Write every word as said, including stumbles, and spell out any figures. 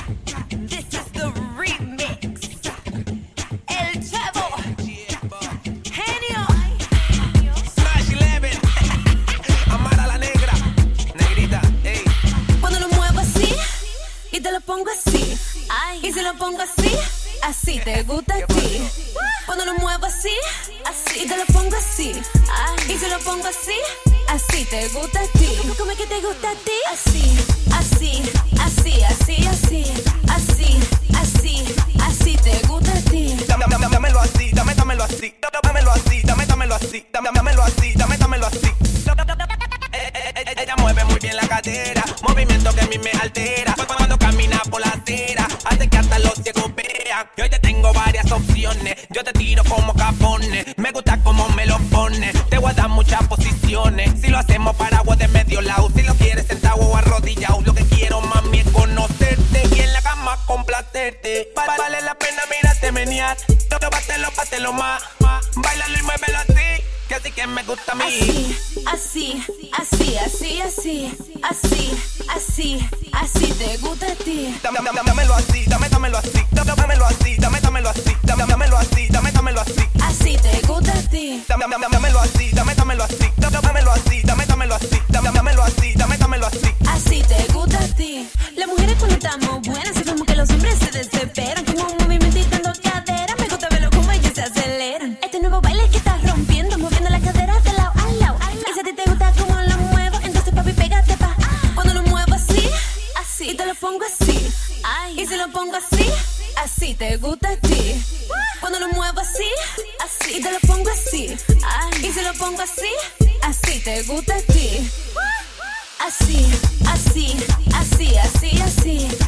This is the remix. El Chavo. Genio. Smash eleven. Amara la negra. Negrita, ey. Cuando lo muevo así y te lo pongo así. Ay. Y si lo pongo así, así te gusta a ti. Cuando lo muevo así, así y te lo pongo así. Ay. Y si lo pongo así, así te gusta a ti. ¿Cómo es que te gusta a ti? Así, así, así, así, así, así, así, así te gusta a ti. Dame, dame, dámelo así, dame, dámelo así, dámelo así, dame, dámelo así, dame, dámelo así, dame, dámelo así. Eh, eh, eh, Ella mueve muy bien la cadera, movimiento que a mí me altera. Cuando camina por la acera, hace que hasta los ciegos vean. Y hoy te tengo varias opciones, yo te tiro como capones. Me gusta como me lo pones, te voy a dar muchas posiciones. Si lo hacemos paraguas de medio lado, si lo quieres sentado o arrodillado. Lo que quiero, mami, es conocerte y en la cama complacerte. Va- Vale la pena mirarte menear, bátelo, bátelo más. Báilalo y muévelo así, que así que me gusta a mí. Así, así, así, así, así, así, así te gusta a ti. Dame, dame, dámelo así, dame, dámelo así, dame, dámelo así, dame, dámelo así, dame, dámelo así, dame, dámelo así. Así te gusta a ti. Dame, dame, dámelo así, dame, dámelo así, dame, dámelo así, dame, dámelo así, dame, dámelo así, dame, dámelo así. Así te gusta a ti. Las mujeres cuando estamos buenas, es como que los hombres se desesperan. Como un movimiento y dando cadera, me gusta verlo como ellos se aceleran. Este nuevo baile que estás rompiendo, moviendo las caderas de lado a lado. Y si a ti te gusta como lo muevo, entonces papi pégate pa. Cuando lo muevo así, así, y te lo pongo así. Ay. Y si lo pongo así, así te gusta a ti. Cuando lo muevo así, así, y te lo pongo así. Ay. Y si lo pongo así, así te gusta a ti. Así, así, así, así, así.